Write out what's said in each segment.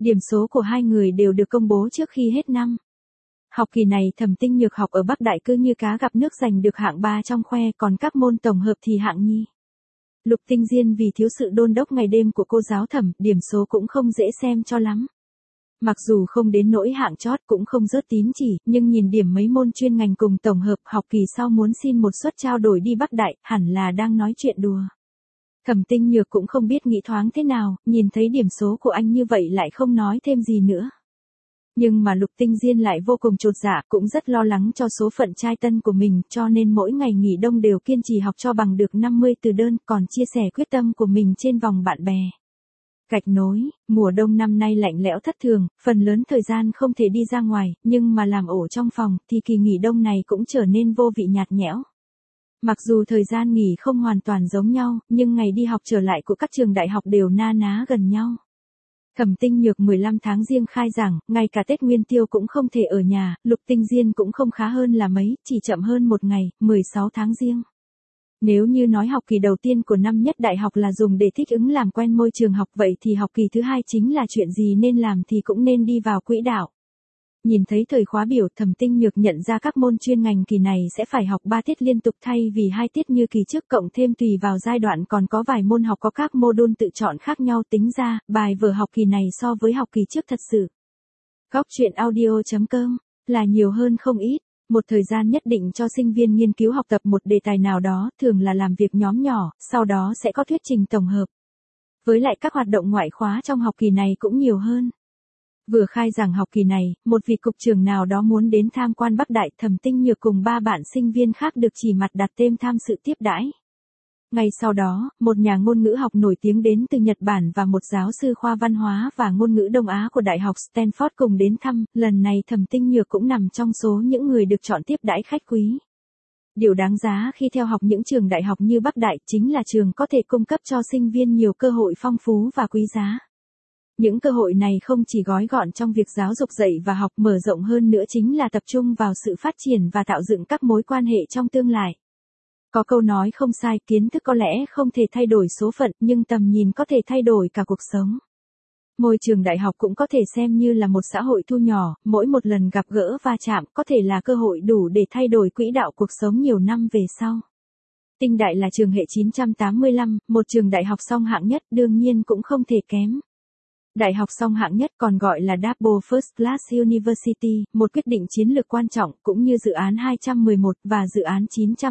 Điểm số của hai người đều được công bố trước khi hết năm. Học kỳ này Thẩm Tinh Nhược học ở Bắc Đại cứ như cá gặp nước, giành được hạng 3 trong khoe, còn các môn tổng hợp thì hạng nhì. Lục Tinh Diên vì thiếu sự đôn đốc ngày đêm của cô giáo Thẩm, điểm số cũng không dễ xem cho lắm. Mặc dù không đến nỗi hạng chót cũng không rớt tín chỉ, nhưng nhìn điểm mấy môn chuyên ngành cùng tổng hợp, học kỳ sau muốn xin một suất trao đổi đi Bắc Đại, hẳn là đang nói chuyện đùa. Thẩm Tinh Nhược cũng không biết nghĩ thoáng thế nào, nhìn thấy điểm số của anh như vậy lại không nói thêm gì nữa. Nhưng mà Lục Tinh Diên lại vô cùng chột dạ, cũng rất lo lắng cho số phận trai tân của mình, cho nên mỗi ngày nghỉ đông đều kiên trì học cho bằng được 50 từ đơn, còn chia sẻ quyết tâm của mình trên vòng bạn bè. Gạch nối, mùa đông năm nay lạnh lẽo thất thường, phần lớn thời gian không thể đi ra ngoài, nhưng mà làm ổ trong phòng thì kỳ nghỉ đông này cũng trở nên vô vị nhạt nhẽo. Mặc dù thời gian nghỉ không hoàn toàn giống nhau, nhưng ngày đi học trở lại của các trường đại học đều na ná gần nhau. Thẩm Tinh Nhược 15 tháng Giêng khai giảng, ngay cả Tết Nguyên Tiêu cũng không thể ở nhà, Lục Tinh Diên cũng không khá hơn là mấy, chỉ chậm hơn một ngày, 16 tháng Giêng. Nếu như nói học kỳ đầu tiên của năm nhất đại học là dùng để thích ứng làm quen môi trường học, vậy thì học kỳ thứ hai chính là chuyện gì nên làm thì cũng nên đi vào quỹ đạo. Nhìn thấy thời khóa biểu, Thẩm Tinh Nhược nhận ra các môn chuyên ngành kỳ này sẽ phải học 3 tiết liên tục thay vì 2 tiết như kỳ trước, cộng thêm tùy vào giai đoạn còn có vài môn học có các module tự chọn khác nhau, tính ra, bài vở học kỳ này so với học kỳ trước thật sự. Góc truyện audio.com là nhiều hơn không ít. Một thời gian nhất định cho sinh viên nghiên cứu học tập một đề tài nào đó, thường là làm việc nhóm nhỏ, sau đó sẽ có thuyết trình tổng hợp. Với lại các hoạt động ngoại khóa trong học kỳ này cũng nhiều hơn. Vừa khai giảng học kỳ này, một vị cục trưởng nào đó muốn đến tham quan Bắc Đại, Thẩm Tinh Nhược cùng 3 bạn sinh viên khác được chỉ mặt đặt tên tham sự tiếp đãi. Ngay sau đó, một nhà ngôn ngữ học nổi tiếng đến từ Nhật Bản và một giáo sư khoa văn hóa và ngôn ngữ Đông Á của Đại học Stanford cùng đến thăm, lần này Thẩm Tinh Nhược cũng nằm trong số những người được chọn tiếp đãi khách quý. Điều đáng giá khi theo học những trường đại học như Bắc Đại chính là trường có thể cung cấp cho sinh viên nhiều cơ hội phong phú và quý giá. Những cơ hội này không chỉ gói gọn trong việc giáo dục dạy và học, mở rộng hơn nữa chính là tập trung vào sự phát triển và tạo dựng các mối quan hệ trong tương lai. Có câu nói không sai, kiến thức có lẽ không thể thay đổi số phận, nhưng tầm nhìn có thể thay đổi cả cuộc sống. Môi trường đại học cũng có thể xem như là một xã hội thu nhỏ, mỗi một lần gặp gỡ va chạm có thể là cơ hội đủ để thay đổi quỹ đạo cuộc sống nhiều năm về sau. Tinh Đại là trường hệ 985, một trường đại học song hạng nhất, đương nhiên cũng không thể kém. Đại học song hạng nhất còn gọi là Double First Class University, một quyết định chiến lược quan trọng, cũng như dự án 211 và dự án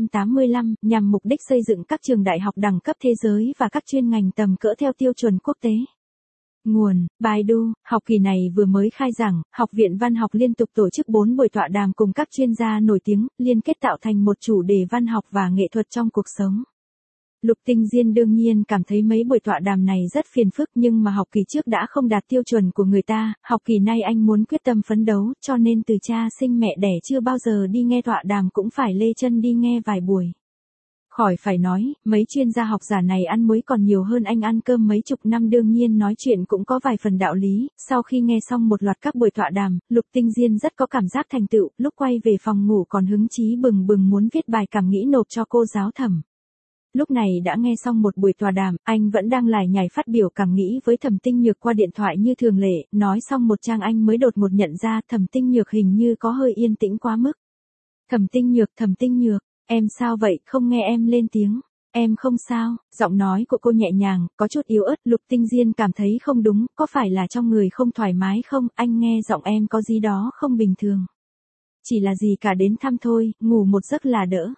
985, nhằm mục đích xây dựng các trường đại học đẳng cấp thế giới và các chuyên ngành tầm cỡ theo tiêu chuẩn quốc tế. Nguồn, Baidu, học kỳ này vừa mới khai giảng, Học viện Văn học liên tục tổ chức 4 buổi tọa đàm cùng các chuyên gia nổi tiếng, liên kết tạo thành một chủ đề văn học và nghệ thuật trong cuộc sống. Lục Tinh Diên đương nhiên cảm thấy mấy buổi tọa đàm này rất phiền phức, nhưng mà học kỳ trước đã không đạt tiêu chuẩn của người ta, học kỳ nay anh muốn quyết tâm phấn đấu, cho nên từ cha sinh mẹ đẻ chưa bao giờ đi nghe tọa đàm cũng phải lê chân đi nghe vài buổi. Khỏi phải nói, mấy chuyên gia học giả này ăn muối còn nhiều hơn anh ăn cơm mấy chục năm, đương nhiên nói chuyện cũng có vài phần đạo lý. Sau khi nghe xong một loạt các buổi tọa đàm, Lục Tinh Diên rất có cảm giác thành tựu, lúc quay về phòng ngủ còn hứng chí bừng bừng muốn viết bài cảm nghĩ nộp cho cô giáo Thẩm. Lúc này đã nghe xong một buổi tọa đàm, anh vẫn đang lải nhải phát biểu cảm nghĩ với Thẩm Tinh Nhược qua điện thoại như thường lệ, nói xong một trang anh mới đột ngột nhận ra Thẩm Tinh Nhược hình như có hơi yên tĩnh quá mức. Thẩm Tinh Nhược, em sao vậy, không nghe em lên tiếng. Em không sao, giọng nói của cô nhẹ nhàng, có chút yếu ớt. Lục Tinh Diên cảm thấy không đúng, có phải là trong người không thoải mái không, anh nghe giọng em có gì đó không bình thường. Chỉ là gì cả, đến thăm thôi, ngủ một giấc là đỡ.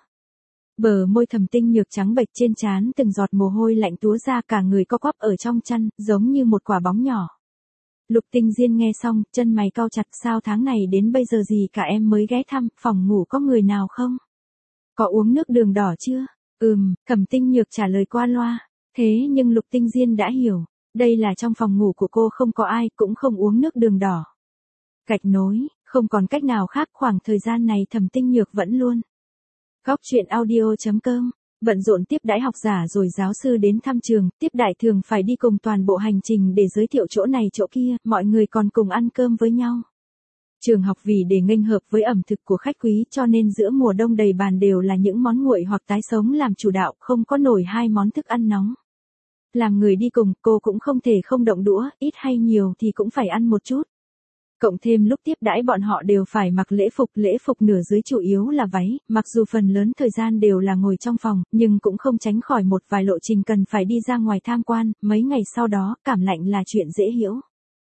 Bờ môi Thẩm Tinh Nhược trắng bệch, trên trán từng giọt mồ hôi lạnh túa ra, cả người co quắp ở trong chăn, giống như một quả bóng nhỏ. Lục Tinh Diên nghe xong, chân mày cau chặt, sao tháng này đến bây giờ gì cả em mới ghé thăm, phòng ngủ có người nào không? Có uống nước đường đỏ chưa? Thẩm Tinh Nhược trả lời qua loa. Thế nhưng Lục Tinh Diên đã hiểu, đây là trong phòng ngủ của cô không có ai, cũng không uống nước đường đỏ. Gạch nối, không còn cách nào khác, khoảng thời gian này Thẩm Tinh Nhược vẫn luôn. Góc truyện audio.com, bận rộn tiếp đãi học giả rồi giáo sư đến thăm trường, tiếp đại thường phải đi cùng toàn bộ hành trình để giới thiệu chỗ này chỗ kia, mọi người còn cùng ăn cơm với nhau. Trường học vì để nghênh hợp với ẩm thực của khách quý cho nên giữa mùa đông đầy bàn đều là những món nguội hoặc tái sống làm chủ đạo, không có nổi 2 món thức ăn nóng. Làm người đi cùng, cô cũng không thể không động đũa, ít hay nhiều thì cũng phải ăn một chút. Cộng thêm lúc tiếp đãi bọn họ đều phải mặc lễ phục nửa dưới chủ yếu là váy, mặc dù phần lớn thời gian đều là ngồi trong phòng, nhưng cũng không tránh khỏi một vài lộ trình cần phải đi ra ngoài tham quan, mấy ngày sau đó, cảm lạnh là chuyện dễ hiểu.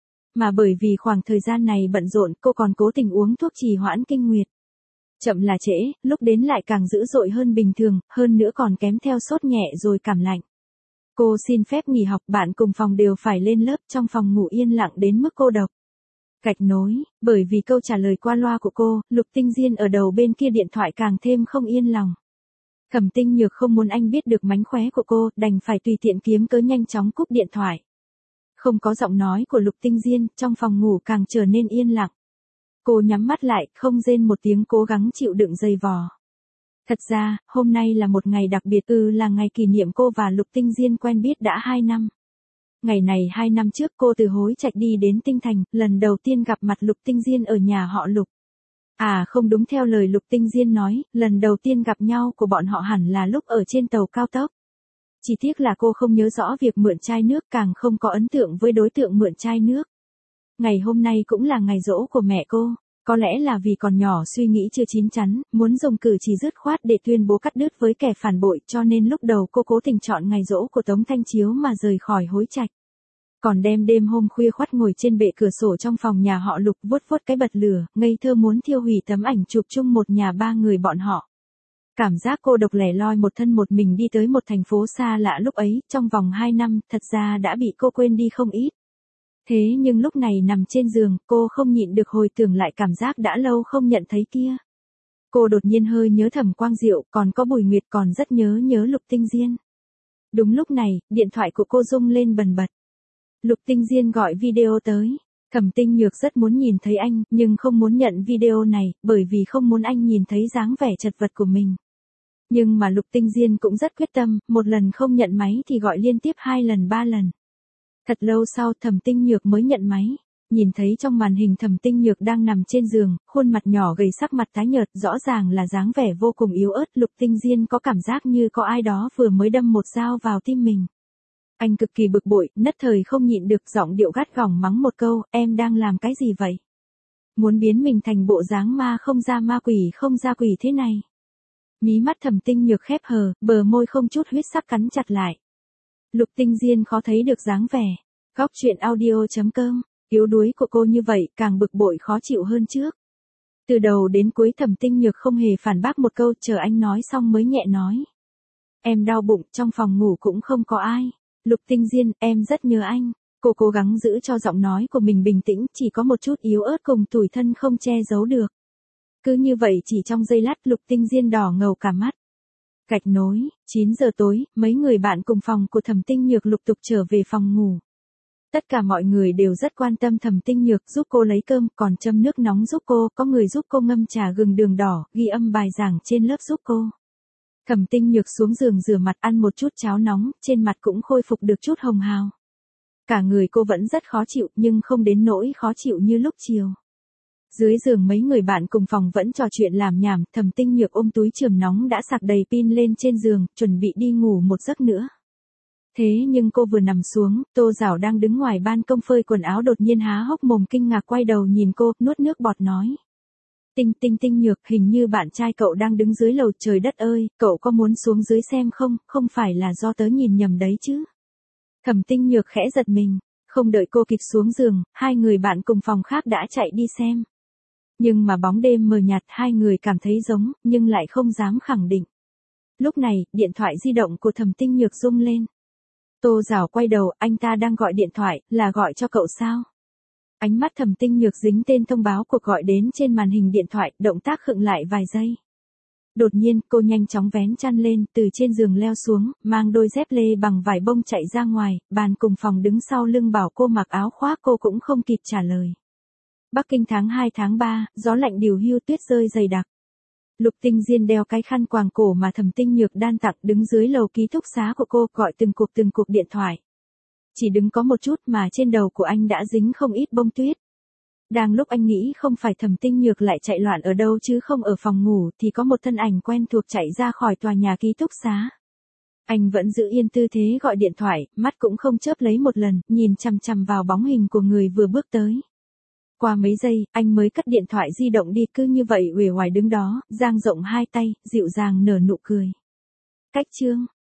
Mà bởi vì khoảng thời gian này bận rộn, cô còn cố tình uống thuốc trì hoãn kinh nguyệt. Chậm là trễ, lúc đến lại càng dữ dội hơn bình thường, hơn nữa còn kém theo sốt nhẹ rồi cảm lạnh. Cô xin phép nghỉ học, bạn cùng phòng đều phải lên lớp, trong phòng ngủ yên lặng đến mức cô độc. Gạch nối, bởi vì câu trả lời qua loa của cô, Lục Tinh Diên ở đầu bên kia điện thoại càng thêm không yên lòng. Thẩm Tinh Nhược không muốn anh biết được mánh khóe của cô, đành phải tùy tiện kiếm cớ nhanh chóng cúp điện thoại. Không có giọng nói của Lục Tinh Diên, trong phòng ngủ càng trở nên yên lặng. Cô nhắm mắt lại, không rên một tiếng cố gắng chịu đựng dày vò. Thật ra, hôm nay là một ngày đặc biệt, là ngày kỷ niệm cô và Lục Tinh Diên quen biết đã 2 năm. Ngày này 2 năm trước cô từ Hối Trạch đi đến Tinh Thành, lần đầu tiên gặp mặt Lục Tinh Diên ở nhà họ Lục. À không, đúng theo lời Lục Tinh Diên nói, lần đầu tiên gặp nhau của bọn họ hẳn là lúc ở trên tàu cao tốc. Chỉ tiếc là cô không nhớ rõ việc mượn chai nước, càng không có ấn tượng với đối tượng mượn chai nước. Ngày hôm nay cũng là ngày giỗ của mẹ cô, có lẽ là vì còn nhỏ suy nghĩ chưa chín chắn, muốn dùng cử chỉ dứt khoát để tuyên bố cắt đứt với kẻ phản bội, cho nên lúc đầu cô cố tình chọn ngày giỗ của Tống Thanh Chiếu mà rời khỏi Hối Trạch. Còn đêm hôm khuya khoắt ngồi trên bệ cửa sổ trong phòng nhà họ Lục vuốt vuốt cái bật lửa, ngây thơ muốn thiêu hủy tấm ảnh chụp chung một nhà 3 người bọn họ. Cảm giác cô độc lẻ loi một thân một mình đi tới một thành phố xa lạ lúc ấy, trong vòng 2 năm, thật ra đã bị cô quên đi không ít. Thế nhưng lúc này nằm trên giường, cô không nhịn được hồi tưởng lại cảm giác đã lâu không nhận thấy kia. Cô đột nhiên hơi nhớ Thẩm Quang Diệu, còn có Bùi Nguyệt, còn rất nhớ Lục Tinh Diên. Đúng lúc này, điện thoại của cô rung lên bần bật. Lục Tinh Diên gọi video tới. Thẩm Tinh Nhược rất muốn nhìn thấy anh, nhưng không muốn nhận video này, bởi vì không muốn anh nhìn thấy dáng vẻ chật vật của mình. Nhưng mà Lục Tinh Diên cũng rất quyết tâm, một lần không nhận máy thì gọi liên tiếp 2 lần 3 lần. Thật lâu sau Thẩm Tinh Nhược mới nhận máy. Nhìn thấy trong màn hình Thẩm Tinh Nhược đang nằm trên giường, khuôn mặt nhỏ gầy, sắc mặt tái nhợt, rõ ràng là dáng vẻ vô cùng yếu ớt. Lục Tinh Diên có cảm giác như có ai đó vừa mới đâm một dao vào tim mình. Anh cực kỳ bực bội, nhất thời không nhịn được, giọng điệu gắt gỏng mắng một câu, em đang làm cái gì vậy? Muốn biến mình thành bộ dáng ma không ra ma quỷ không ra quỷ thế này. Mí mắt Thẩm Tinh Nhược khép hờ, bờ môi không chút huyết sắc cắn chặt lại. Lục Tinh Diên khó thấy được dáng vẻ. Góc truyện audio.com, yếu đuối của cô như vậy càng bực bội khó chịu hơn trước. Từ đầu đến cuối Thẩm Tinh Nhược không hề phản bác một câu, chờ anh nói xong mới nhẹ nói. Em đau bụng, trong phòng ngủ cũng không có ai. Lục Tinh Diên, em rất nhớ anh. Cô cố gắng giữ cho giọng nói của mình bình tĩnh, chỉ có một chút yếu ớt cùng tủi thân không che giấu được. Cứ như vậy chỉ trong giây lát Lục Tinh Diên đỏ ngầu cả mắt. Gạch nối, 9 giờ tối, mấy người bạn cùng phòng của Thẩm Tinh Nhược lục tục trở về phòng ngủ. Tất cả mọi người đều rất quan tâm Thẩm Tinh Nhược, giúp cô lấy cơm, còn châm nước nóng giúp cô, có người giúp cô ngâm trà gừng đường đỏ, ghi âm bài giảng trên lớp giúp cô. Thẩm Tinh Nhược xuống giường rửa mặt, ăn một chút cháo nóng, trên mặt cũng khôi phục được chút hồng hào. Cả người cô vẫn rất khó chịu, nhưng không đến nỗi khó chịu như lúc chiều. Dưới giường mấy người bạn cùng phòng vẫn trò chuyện làm nhảm, Thẩm Tinh Nhược ôm túi chườm nóng đã sạc đầy pin lên trên giường, chuẩn bị đi ngủ một giấc nữa. Thế nhưng cô vừa nằm xuống, Tô Giảo đang đứng ngoài ban công phơi quần áo đột nhiên há hốc mồm kinh ngạc quay đầu nhìn cô, nuốt nước bọt nói. Tinh Nhược, hình như bạn trai cậu đang đứng dưới lầu, trời đất ơi, cậu có muốn xuống dưới xem không, không phải là do tớ nhìn nhầm đấy chứ. Thẩm Tinh Nhược khẽ giật mình, không đợi cô kịp xuống giường, hai người bạn cùng phòng khác đã chạy đi xem. Nhưng mà bóng đêm mờ nhạt, hai người cảm thấy giống, nhưng lại không dám khẳng định. Lúc này, điện thoại di động của Thẩm Tinh Nhược rung lên. Tô Giảo quay đầu, anh ta đang gọi điện thoại, là gọi cho cậu sao? Ánh mắt Thẩm Tinh Nhược dính tên thông báo cuộc gọi đến trên màn hình điện thoại, động tác khựng lại vài giây. Đột nhiên, cô nhanh chóng vén chăn lên, từ trên giường leo xuống, mang đôi dép lê bằng vải bông chạy ra ngoài, bàn cùng phòng đứng sau lưng bảo cô mặc áo khoác, cô cũng không kịp trả lời. Bắc Kinh tháng 2 tháng 3, gió lạnh điều hiu, tuyết rơi dày đặc. Lục Tinh Diên đeo cái khăn quàng cổ mà Thẩm Tinh Nhược đan tặng, đứng dưới lầu ký túc xá của cô, gọi từng cuộc điện thoại. Chỉ đứng có một chút mà trên đầu của anh đã dính không ít bông tuyết. Đang lúc anh nghĩ không phải Thẩm Tinh Nhược lại chạy loạn ở đâu chứ không ở phòng ngủ, thì có một thân ảnh quen thuộc chạy ra khỏi tòa nhà ký túc xá. Anh vẫn giữ yên tư thế gọi điện thoại, mắt cũng không chớp lấy một lần, nhìn chằm chằm vào bóng hình của người vừa bước tới. Qua mấy giây, anh mới cất điện thoại di động đi, cứ như vậy uể oải đứng đó, dang rộng hai tay, dịu dàng nở nụ cười. Cách chương